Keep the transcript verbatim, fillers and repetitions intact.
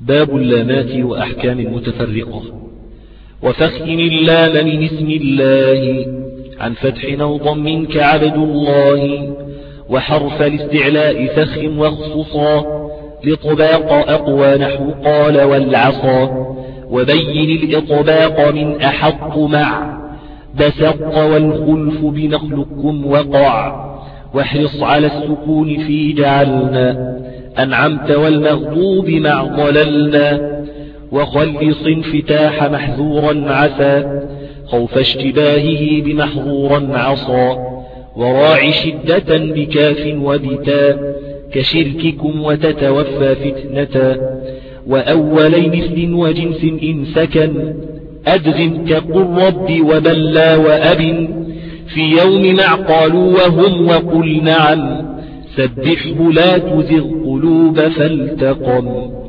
باب اللامات وأحكام المتفرقة. وفخم اللام من اسم الله عن فتح أو ضم كعبد الله، وحرف الاستعلاء فخم واخصصا لطباق أقوى نحو قال والعصا. وبين الإطباق من أحق مع بسق والخلف بنخلقكم وقع. واحرص على السكون في جعلنا أنعمت والمغضوب مع ضللنا. وخلص انفتاح محذورا عسى خوف اشتباهه بمحظورا عصى. وراع شدة بكاف وبتاء كشرككم وتتوفى فتنة. وأولي مثل وجنس إن سكن أدغم كقل رب وبلى وأب. في يوم مع قالوا وهم وقل نعم سبحه لا تزغ قلوب فالتقم.